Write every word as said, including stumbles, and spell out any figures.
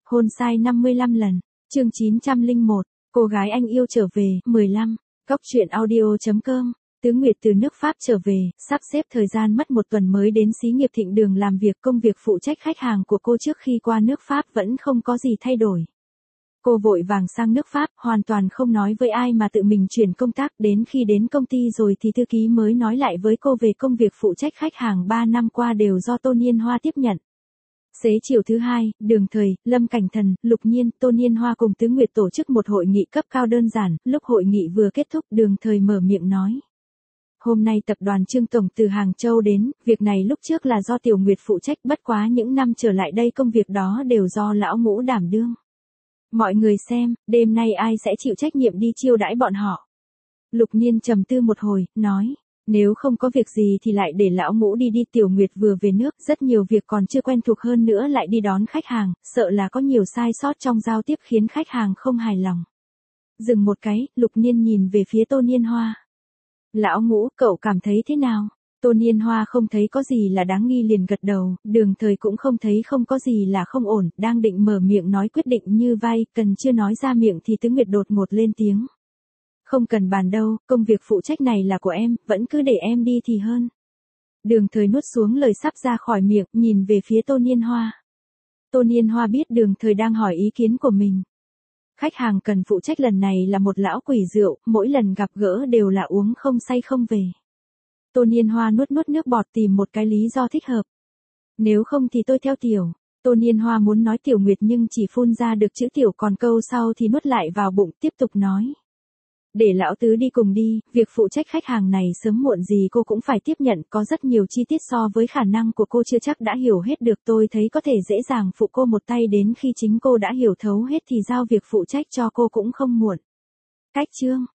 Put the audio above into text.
Hôn sai năm mươi lăm lần. Chương chín trăm lẻ một. Cô gái anh yêu trở về. mười lăm. Cóc truyện audio chấm com. Tứ Nguyệt từ nước Pháp trở về, sắp xếp thời gian mất một tuần mới đến xí nghiệp Thịnh Đường làm việc. Công việc phụ trách khách hàng của cô trước khi qua nước Pháp vẫn không có gì thay đổi. Cô vội vàng sang nước Pháp, hoàn toàn không nói với ai mà tự mình chuyển công tác. Đến khi đến công ty rồi thì thư ký mới nói lại với cô về công việc phụ trách khách hàng ba năm qua đều do Tô Niên Hoa tiếp nhận. Xế chiều thứ hai, Đường Thời, Lâm Cảnh Thần, Lục Nhiên, Tô Niên Hoa cùng Tứ Nguyệt tổ chức một hội nghị cấp cao đơn giản. Lúc hội nghị vừa kết thúc, Đường Thời mở miệng nói: Hôm nay tập đoàn Trương Tổng từ Hàng Châu đến, việc này lúc trước là do Tiểu Nguyệt phụ trách, bất quá những năm trở lại đây công việc đó đều do lão Ngũ đảm đương. Mọi người xem, đêm nay ai sẽ chịu trách nhiệm đi chiêu đãi bọn họ? Lục Nhiên trầm tư một hồi, nói: Nếu không có việc gì thì lại để lão Ngũ đi đi. Tiểu Nguyệt vừa về nước, rất nhiều việc còn chưa quen thuộc, hơn nữa lại đi đón khách hàng, sợ là có nhiều sai sót trong giao tiếp khiến khách hàng không hài lòng. Dừng một cái, Lục Nhiên nhìn về phía Tô Niên Hoa. Lão Ngũ, cậu cảm thấy thế nào? Tô Niên Hoa không thấy có gì là đáng nghi liền gật đầu. Đường Thời cũng không thấy không có gì là không ổn, đang định mở miệng nói quyết định như vai, cần chưa nói ra miệng thì Tứ Nguyệt đột ngột lên tiếng: Không cần bàn đâu, công việc phụ trách này là của em, vẫn cứ để em đi thì hơn. Đường Thời nuốt xuống lời sắp ra khỏi miệng, nhìn về phía Tô Niên Hoa. Tô Niên Hoa biết Đường Thời đang hỏi ý kiến của mình. Khách hàng cần phụ trách lần này là một lão quỷ rượu, mỗi lần gặp gỡ đều là uống không say không về. Tô Niên Hoa nuốt nuốt nước bọt tìm một cái lý do thích hợp. Nếu không thì tôi theo Tiểu. Tô Niên Hoa muốn nói Tiểu Nguyệt nhưng chỉ phun ra được chữ Tiểu, còn câu sau thì nuốt lại vào bụng, tiếp tục nói: Để lão Tứ đi cùng đi, việc phụ trách khách hàng này sớm muộn gì cô cũng phải tiếp nhận, có rất nhiều chi tiết so với khả năng của cô chưa chắc đã hiểu hết được, tôi thấy có thể dễ dàng phụ cô một tay, đến khi chính cô đã hiểu thấu hết thì giao việc phụ trách cho cô cũng không muộn. Cách chương